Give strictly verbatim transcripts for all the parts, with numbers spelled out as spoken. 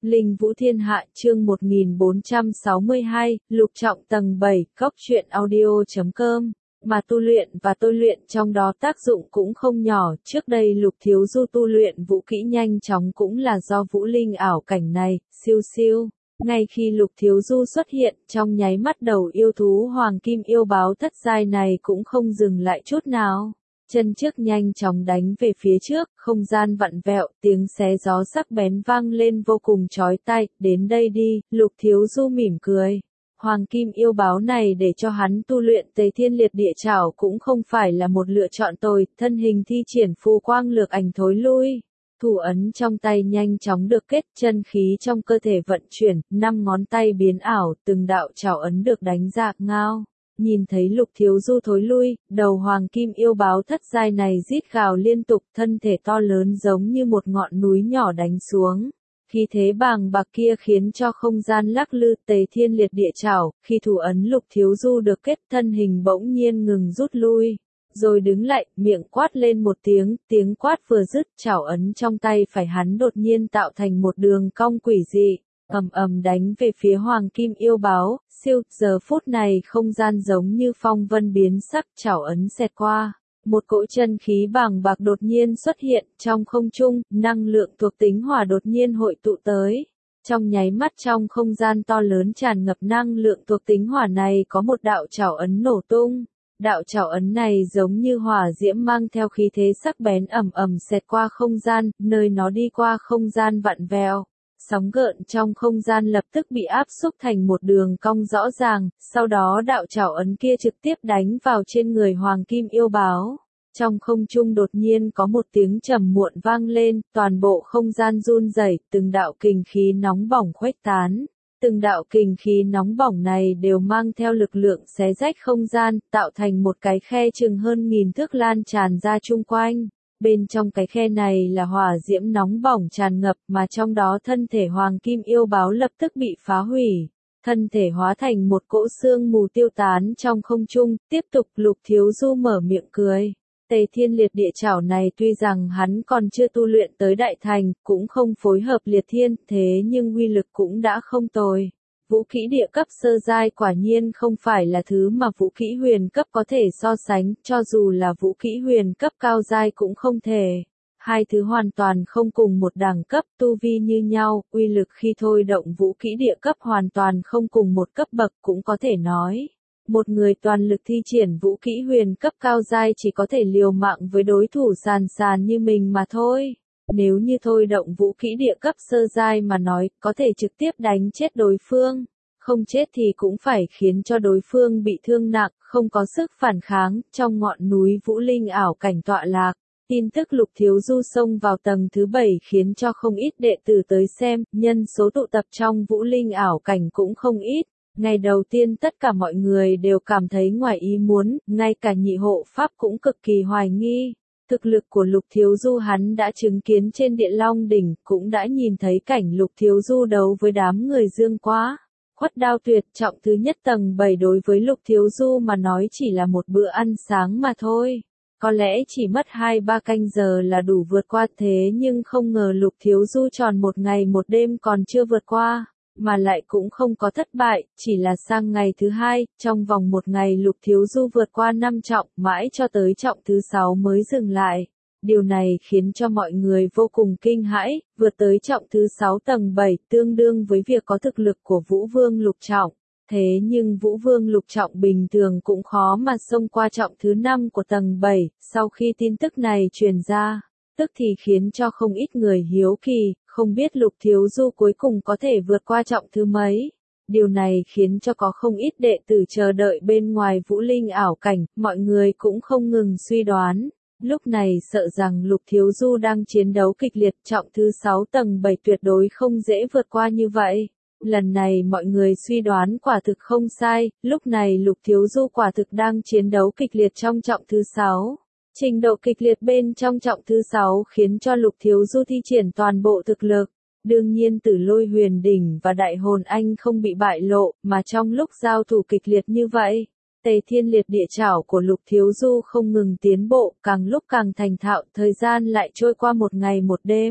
Linh Vũ Thiên Hạ chương một nghìn bốn trăm sáu mươi hai, Lục Trọng tầng bảy, cốc truyện audio chấm com. Mà tu luyện và tôi luyện trong đó tác dụng cũng không nhỏ, trước đây Lục Thiếu Du tu luyện vũ kỹ nhanh chóng cũng là do vũ linh ảo cảnh này, siêu siêu. Ngay khi Lục Thiếu Du xuất hiện, trong nháy mắt đầu yêu thú hoàng kim yêu báo thất giai này cũng không dừng lại chút nào. Chân trước nhanh chóng đánh về phía trước, không gian vặn vẹo, tiếng xé gió sắc bén vang lên vô cùng chói tai, đến đây đi, Lục Thiếu Du mỉm cười. Hoàng kim yêu báo này để cho hắn tu luyện Tề Thiên Liệt Địa Trảo cũng không phải là một lựa chọn tồi, thân hình thi triển phù quang lược ảnh thối lui. Thủ ấn trong tay nhanh chóng được kết, chân khí trong cơ thể vận chuyển, năm ngón tay biến ảo, từng đạo trảo ấn được đánh ra, ngao. Nhìn thấy Lục Thiếu Du thối lui, đầu hoàng kim yêu báo thất giai này rít gào liên tục, thân thể to lớn giống như một ngọn núi nhỏ đánh xuống. Khí thế bàng bạc kia khiến cho không gian lắc lư, Tề Thiên Liệt Địa Trảo, khi thủ ấn Lục Thiếu Du được kết, thân hình bỗng nhiên ngừng rút lui, rồi đứng lại, miệng quát lên một tiếng, tiếng quát vừa dứt, trảo ấn trong tay phải hắn đột nhiên tạo thành một đường cong quỷ dị. Ầm ầm đánh về phía hoàng kim yêu báo, siêu, giờ phút này không gian giống như phong vân biến sắc, trảo ấn xẹt qua. Một cỗ chân khí bàng bạc đột nhiên xuất hiện, trong không trung, năng lượng thuộc tính hỏa đột nhiên hội tụ tới. Trong nháy mắt trong không gian to lớn tràn ngập năng lượng thuộc tính hỏa này có một đạo trảo ấn nổ tung. Đạo trảo ấn này giống như hỏa diễm mang theo khí thế sắc bén ầm ầm xẹt qua không gian, nơi nó đi qua không gian vặn vẹo. Sóng gợn trong không gian lập tức bị áp xúc thành một đường cong rõ ràng, sau đó đạo trảo ấn kia trực tiếp đánh vào trên người hoàng kim yêu báo. Trong không trung đột nhiên có một tiếng trầm muộn vang lên, toàn bộ không gian run rẩy, từng đạo kình khí nóng bỏng khuếch tán. Từng đạo kình khí nóng bỏng này đều mang theo lực lượng xé rách không gian, tạo thành một cái khe chừng hơn nghìn thước lan tràn ra chung quanh. Bên trong cái khe này là hỏa diễm nóng bỏng tràn ngập, mà trong đó thân thể hoàng kim yêu báo lập tức bị phá hủy. Thân thể hóa thành một cỗ xương mù tiêu tán trong không trung, tiếp tục Lục Thiếu Du mở miệng cười. Tề Thiên Liệt Địa Trảo này tuy rằng hắn còn chưa tu luyện tới đại thành, cũng không phối hợp liệt thiên, thế nhưng uy lực cũng đã không tồi. Vũ kỹ địa cấp sơ giai quả nhiên không phải là thứ mà vũ kỹ huyền cấp có thể so sánh, cho dù là vũ kỹ huyền cấp cao giai cũng không thể. Hai thứ hoàn toàn không cùng một đẳng cấp, tu vi như nhau, uy lực khi thôi động vũ kỹ địa cấp hoàn toàn không cùng một cấp bậc cũng có thể nói. Một người toàn lực thi triển vũ kỹ huyền cấp cao giai chỉ có thể liều mạng với đối thủ sàn sàn như mình mà thôi. Nếu như thôi động vũ kỹ địa cấp sơ giai mà nói, có thể trực tiếp đánh chết đối phương. Không chết thì cũng phải khiến cho đối phương bị thương nặng, không có sức phản kháng, trong ngọn núi vũ linh ảo cảnh tọa lạc. Tin tức Lục Thiếu Du xông vào tầng thứ bảy khiến cho không ít đệ tử tới xem, nhân số tụ tập trong vũ linh ảo cảnh cũng không ít. Ngày đầu tiên tất cả mọi người đều cảm thấy ngoài ý muốn, ngay cả nhị hộ pháp cũng cực kỳ hoài nghi. Thực lực của Lục Thiếu Du hắn đã chứng kiến trên Địa Long đỉnh, cũng đã nhìn thấy cảnh Lục Thiếu Du đấu với đám người Dương Quá. Khuất Đao Tuyệt trọng thứ nhất tầng bảy đối với Lục Thiếu Du mà nói chỉ là một bữa ăn sáng mà thôi. Có lẽ chỉ mất hai ba canh giờ là đủ vượt qua, thế nhưng không ngờ Lục Thiếu Du tròn một ngày một đêm còn chưa vượt qua. Mà lại cũng không có thất bại, chỉ là sang ngày thứ hai, trong vòng một ngày Lục Thiếu Du vượt qua năm trọng, mãi cho tới trọng thứ sáu mới dừng lại. Điều này khiến cho mọi người vô cùng kinh hãi, vượt tới trọng thứ sáu tầng bảy, tương đương với việc có thực lực của Vũ Vương lục trọng. Thế nhưng Vũ Vương lục trọng bình thường cũng khó mà xông qua trọng thứ năm của tầng bảy, sau khi tin tức này truyền ra, tức thì khiến cho không ít người hiếu kỳ. Không biết Lục Thiếu Du cuối cùng có thể vượt qua trọng thứ mấy. Điều này khiến cho có không ít đệ tử chờ đợi bên ngoài vũ linh ảo cảnh, mọi người cũng không ngừng suy đoán. Lúc này sợ rằng Lục Thiếu Du đang chiến đấu kịch liệt, trọng thứ sáu tầng bảy tuyệt đối không dễ vượt qua như vậy. Lần này mọi người suy đoán quả thực không sai, lúc này Lục Thiếu Du quả thực đang chiến đấu kịch liệt trong trọng thứ sáu. Trình độ kịch liệt bên trong trọng thứ sáu khiến cho Lục Thiếu Du thi triển toàn bộ thực lực. Đương nhiên Tử Lôi Huyền Đỉnh và Đại Hồn Anh không bị bại lộ, mà trong lúc giao thủ kịch liệt như vậy, Tề Thiên Liệt Địa Trảo của Lục Thiếu Du không ngừng tiến bộ, càng lúc càng thành thạo, thời gian lại trôi qua một ngày một đêm.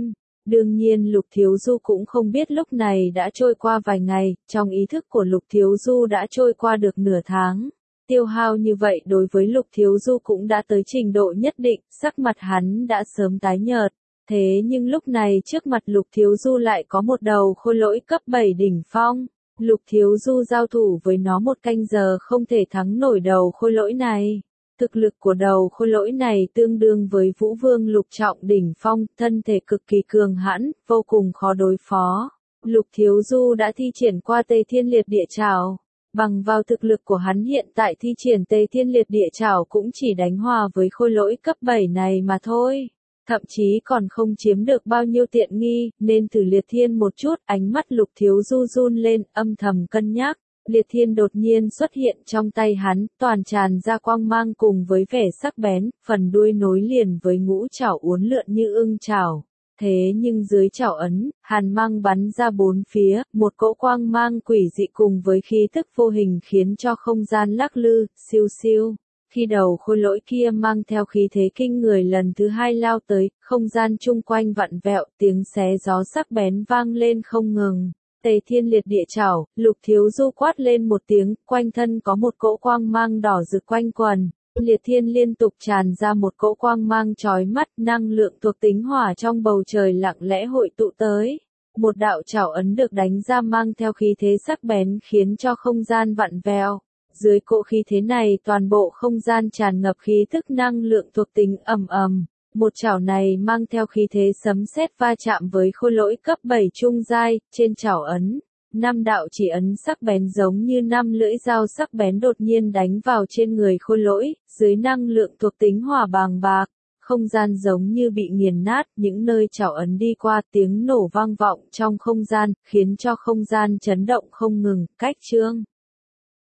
Đương nhiên Lục Thiếu Du cũng không biết lúc này đã trôi qua vài ngày, trong ý thức của Lục Thiếu Du đã trôi qua được nửa tháng. Tiêu hao như vậy đối với Lục Thiếu Du cũng đã tới trình độ nhất định, sắc mặt hắn đã sớm tái nhợt. Thế nhưng lúc này trước mặt Lục Thiếu Du lại có một đầu khôi lỗi cấp bảy đỉnh phong. Lục Thiếu Du giao thủ với nó một canh giờ không thể thắng nổi đầu khôi lỗi này. Thực lực của đầu khôi lỗi này tương đương với Vũ Vương lục trọng đỉnh phong, thân thể cực kỳ cường hãn, vô cùng khó đối phó. Lục Thiếu Du đã thi triển qua Tề Thiên Liệt Địa Trảo. Bằng vào thực lực của hắn hiện tại thi triển Tề Thiên Liệt Địa Trảo cũng chỉ đánh hòa với khôi lỗi cấp bảy này mà thôi. Thậm chí còn không chiếm được bao nhiêu tiện nghi, nên thử Liệt Thiên một chút, ánh mắt Lục Thiếu Du run lên, âm thầm cân nhắc. Liệt Thiên đột nhiên xuất hiện trong tay hắn, toàn tràn ra quang mang cùng với vẻ sắc bén, phần đuôi nối liền với ngũ trảo uốn lượn như ưng trảo. Thế nhưng dưới trảo ấn, hàn mang bắn ra bốn phía, một cỗ quang mang quỷ dị cùng với khí tức vô hình khiến cho không gian lắc lư, siêu siêu. Khi đầu khôi lỗi kia mang theo khí thế kinh người lần thứ hai lao tới, không gian chung quanh vặn vẹo, tiếng xé gió sắc bén vang lên không ngừng. Tề Thiên Liệt Địa Trảo, Lục Thiếu Du quát lên một tiếng, quanh thân có một cỗ quang mang đỏ rực quanh quần. Liệt Thiên liên tục tràn ra một cỗ quang mang chói mắt, năng lượng thuộc tính hỏa trong bầu trời lặng lẽ hội tụ tới. Một đạo trảo ấn được đánh ra mang theo khí thế sắc bén khiến cho không gian vặn vẹo. Dưới cỗ khí thế này toàn bộ không gian tràn ngập khí thức năng lượng thuộc tính ầm ầm. Một chảo này mang theo khí thế sấm sét va chạm với khôi lỗi cấp bảy trung giai, trên chảo ấn. Năm đạo chỉ ấn sắc bén giống như năm lưỡi dao sắc bén đột nhiên đánh vào trên người khôi lỗi, dưới năng lượng thuộc tính hỏa bàng bạc. Không gian giống như bị nghiền nát, những nơi chảo ấn đi qua tiếng nổ vang vọng trong không gian, khiến cho không gian chấn động không ngừng, cách chương.